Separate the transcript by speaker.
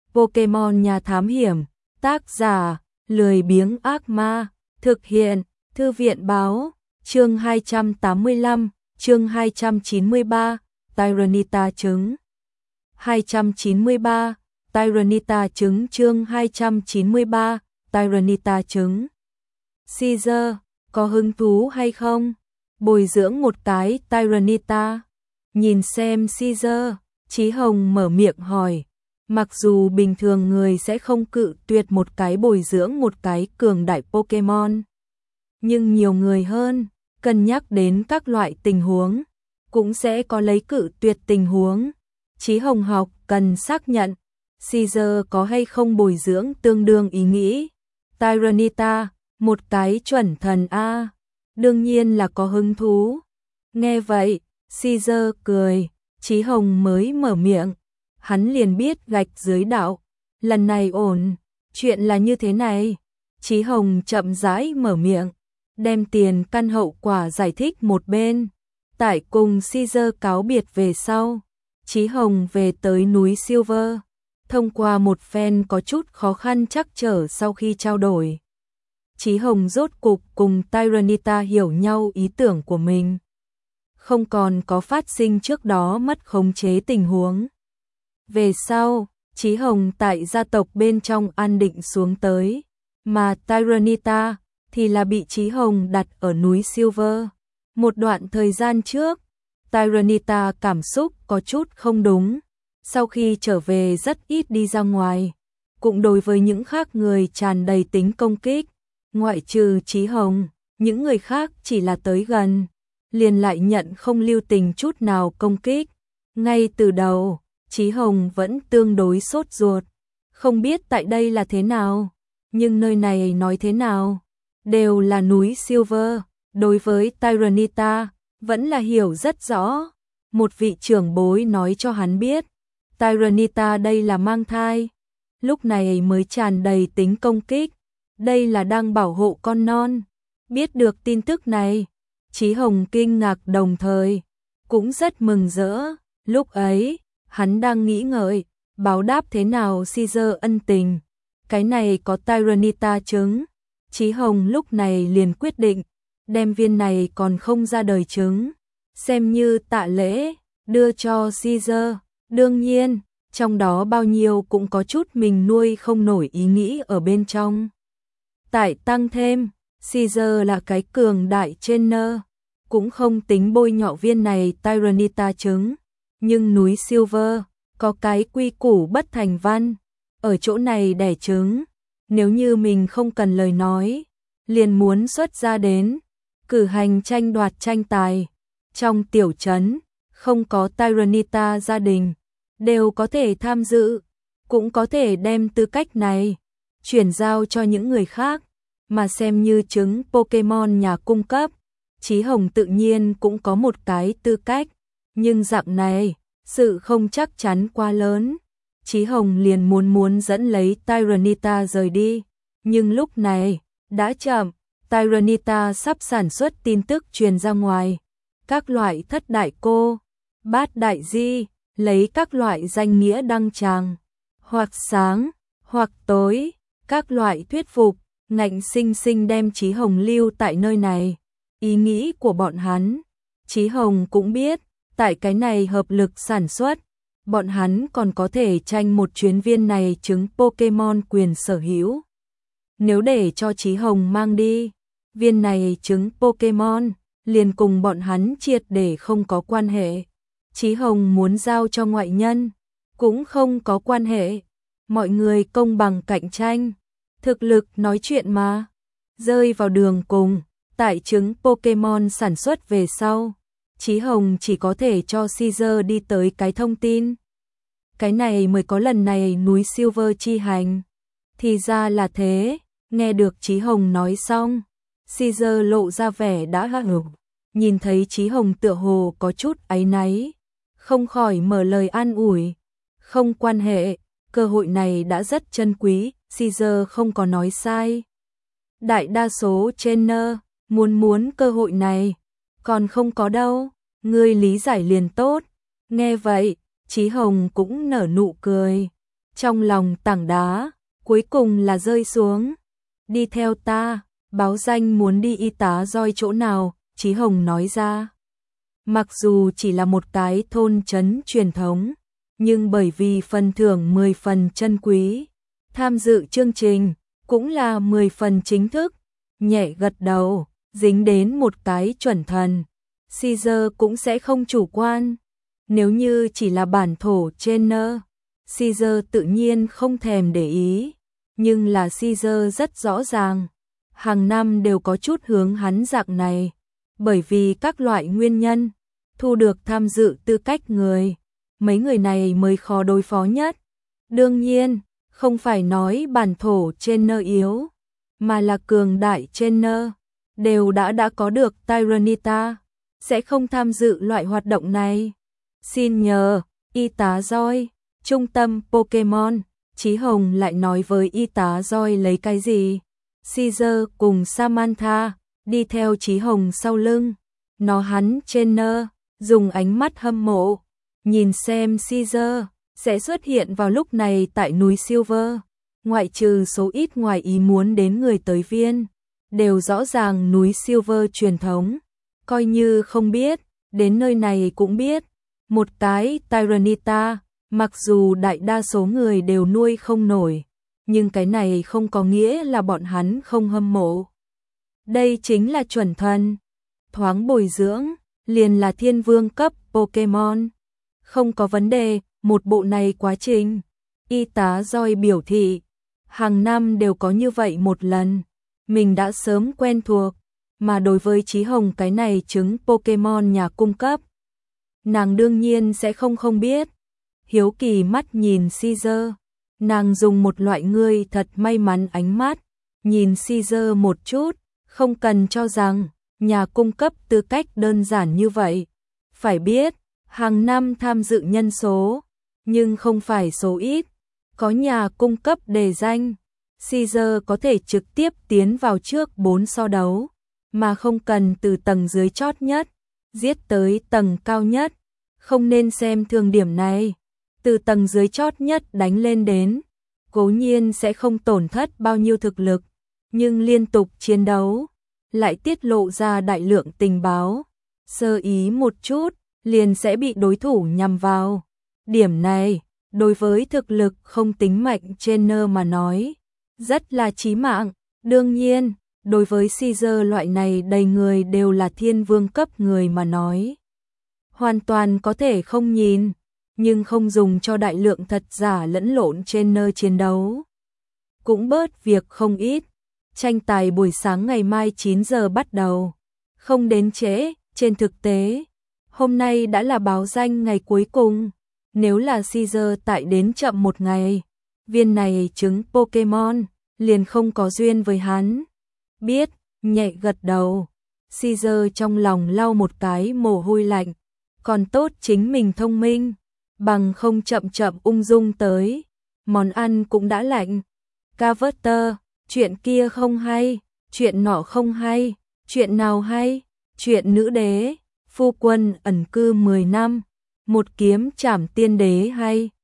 Speaker 1: Pokemon nhà thám hiểm, tác giả, lười biếng ác ma, thực hiện, thư viện báo, chương 285, chương 293, Tyranitar trứng. 293, Tyranitar trứng chương 293, Tyranitar trứng. Caesar, có hứng thú hay không? Bồi dưỡng một cái Tyranitar. Nhìn xem Caesar, Chí Hồng mở miệng hỏi. Mặc dù bình thường người sẽ không cự tuyệt một cái bồi dưỡng một cái cường đại Pokemon, nhưng nhiều người hơn, cân nhắc đến các loại tình huống, cũng sẽ có lấy cự tuyệt tình huống. Chí Hồng học cần xác nhận, Caesar có hay không bồi dưỡng tương đương ý nghĩ. Tyranitar, một cái chuẩn thần A, đương nhiên là có hứng thú. Nghe vậy, Caesar cười, Chí Hồng mới mở miệng. Hắn liền biết gạch dưới đạo, lần này ổn, chuyện là như thế này. Chí Hồng chậm rãi mở miệng, đem tiền căn hậu quả giải thích một bên. Tại cùng Caesar cáo biệt về sau, Chí Hồng về tới núi Silver, thông qua một phen có chút khó khăn trắc trở sau khi trao đổi. Chí Hồng rốt cục cùng Tyranitar hiểu nhau ý tưởng của mình. Không còn có phát sinh trước đó mất khống chế tình huống. Về sau, Chí Hồng tại gia tộc bên trong an định xuống tới, mà Tyranitar thì là bị Chí Hồng đặt ở núi Silver. Một đoạn thời gian trước, Tyranitar cảm xúc có chút không đúng, sau khi trở về rất ít đi ra ngoài, cũng đối với những khác người tràn đầy tính công kích, ngoại trừ Chí Hồng, những người khác chỉ là tới gần, liền lại nhận không lưu tình chút nào công kích. Ngay từ đầu, Chí Hồng vẫn tương đối sốt ruột, không biết tại đây là thế nào, nhưng nơi này nói thế nào, đều là núi Silver, đối với Tyranitar, vẫn là hiểu rất rõ. Một vị trưởng bối nói cho hắn biết, Tyranitar đây là mang thai, lúc này mới tràn đầy tính công kích, đây là đang bảo hộ con non. Biết được tin tức này, Chí Hồng kinh ngạc đồng thời, cũng rất mừng rỡ, lúc ấy, hắn đang nghĩ ngợi, báo đáp thế nào Caesar ân tình. Cái này có Tyranitar trứng. Chí Hồng lúc này liền quyết định, đem viên này còn không ra đời trứng, xem như tạ lễ, đưa cho Caesar. Đương nhiên, trong đó bao nhiêu cũng có chút mình nuôi không nổi ý nghĩ ở bên trong. Tại tăng thêm, Caesar là cái cường đại trainer, cũng không tính bôi nhọ viên này Tyranitar trứng. Nhưng núi Silver, có cái quy củ bất thành văn, ở chỗ này đẻ trứng, nếu như mình không cần lời nói, liền muốn xuất ra đến, cử hành tranh đoạt tranh tài. Trong tiểu trấn, không có Tyranitar gia đình, đều có thể tham dự, cũng có thể đem tư cách này, chuyển giao cho những người khác, mà xem như trứng Pokemon nhà cung cấp. Chí Hồng tự nhiên cũng có một cái tư cách. Nhưng dạng này, sự không chắc chắn quá lớn. Chí Hồng liền muốn dẫn lấy Tyranitar rời đi. Nhưng lúc này, đã chậm, Tyranitar sắp sản xuất tin tức truyền ra ngoài. Các loại thất đại cô, bát đại di, lấy các loại danh nghĩa đăng tràng. Hoặc sáng, hoặc tối, các loại thuyết phục, ngạnh sinh sinh đem Chí Hồng lưu tại nơi này. Ý nghĩ của bọn hắn, Chí Hồng cũng biết. Tại cái này hợp lực sản xuất, bọn hắn còn có thể tranh một chuyến viên này trứng Pokemon quyền sở hữu. Nếu để cho Chí Hồng mang đi, viên này trứng Pokemon, liền cùng bọn hắn triệt để không có quan hệ. Chí Hồng muốn giao cho ngoại nhân, cũng không có quan hệ. Mọi người công bằng cạnh tranh, thực lực nói chuyện mà. Rơi vào đường cùng, tại trứng Pokemon sản xuất về sau. Chí Hồng chỉ có thể cho Caesar đi tới cái thông tin. Cái này mới có lần này núi Silver chi hành. Thì ra là thế, nghe được Chí Hồng nói xong, Caesar lộ ra vẻ đã hững. Nhìn thấy Chí Hồng tựa hồ có chút áy náy, không khỏi mở lời an ủi. Không quan hệ, cơ hội này đã rất chân quý, Caesar không có nói sai. Đại đa số trainer muốn cơ hội này, còn không có đâu, ngươi lý giải liền tốt. Nghe vậy, Chí Hồng cũng nở nụ cười. Trong lòng tảng đá, cuối cùng là rơi xuống. Đi theo ta, báo danh muốn đi y tá Doi chỗ nào, Chí Hồng nói ra. Mặc dù chỉ là một cái thôn trấn truyền thống, nhưng bởi vì phần thưởng 10 phần chân quý, tham dự chương trình cũng là 10 phần chính thức, nhẹ gật đầu, dính đến một cái chuẩn thần. Caesar cũng sẽ không chủ quan. Nếu như chỉ là bản thổ trainer, Caesar tự nhiên không thèm để ý, nhưng là Caesar rất rõ ràng, hàng năm đều có chút hướng hắn dạng này, bởi vì các loại nguyên nhân, thu được tham dự tư cách người, mấy người này mới khó đối phó nhất. Đương nhiên, không phải nói bản thổ trainer yếu, mà là cường đại trainer, đều đã có được Tyranitar, sẽ không tham dự loại hoạt động này. Xin nhờ, y tá Doi, trung tâm Pokemon, Chí Hồng lại nói với y tá Doi lấy cái gì. Caesar cùng Samantha đi theo Chí Hồng sau lưng, nó hắn trainer, dùng ánh mắt hâm mộ, nhìn xem Caesar sẽ xuất hiện vào lúc này tại núi Silver. Ngoại trừ số ít ngoài ý muốn đến người tới viên, đều rõ ràng núi Silver truyền thống, coi như không biết, đến nơi này cũng biết. Một cái Tyranitar, mặc dù đại đa số người đều nuôi không nổi, nhưng cái này không có nghĩa là bọn hắn không hâm mộ. Đây chính là chuẩn thần, thoáng bồi dưỡng, liền là thiên vương cấp Pokemon. Không có vấn đề, một bộ này quá trình. Y tá Doi biểu thị, hàng năm đều có như vậy một lần, mình đã sớm quen thuộc, mà đối với Chí Hồng cái này trứng Pokemon nhà cung cấp, nàng đương nhiên sẽ không biết. Hiếu kỳ mắt nhìn Caesar, nàng dùng một loại ngươi thật may mắn ánh mắt, nhìn Caesar một chút, không cần cho rằng nhà cung cấp tư cách đơn giản như vậy. Phải biết, hàng năm tham dự nhân số, nhưng không phải số ít, có nhà cung cấp đề danh, Caesar có thể trực tiếp tiến vào trước 4 so đấu, mà không cần từ tầng dưới chót nhất, giết tới tầng cao nhất, không nên xem thường điểm này. Từ tầng dưới chót nhất đánh lên đến, cố nhiên sẽ không tổn thất bao nhiêu thực lực, nhưng liên tục chiến đấu, lại tiết lộ ra đại lượng tình báo, sơ ý một chút, liền sẽ bị đối thủ nhằm vào. Điểm này, đối với thực lực không tính mạnh trainer mà nói, rất là chí mạng. Đương nhiên, đối với Caesar loại này đầy người đều là thiên vương cấp người mà nói, hoàn toàn có thể không nhìn, nhưng không dùng cho đại lượng thật giả lẫn lộn trainer chiến đấu. Cũng bớt việc không ít. Tranh tài buổi sáng ngày mai 9 giờ bắt đầu. Không đến trễ, trên thực tế, hôm nay đã là báo danh ngày cuối cùng. Nếu là Caesar tại đến chậm một ngày, viên này trứng Pokemon liền không có duyên với hắn. Biết, nhẹ gật đầu. Caesar trong lòng lau một cái mồ hôi lạnh. Còn tốt chính mình thông minh, bằng không chậm ung dung tới. Món ăn cũng đã lạnh. Carver, chuyện kia không hay, chuyện nọ không hay, chuyện nào hay, chuyện nữ đế, phu quân ẩn cư 10 năm, một kiếm trảm tiên đế hay.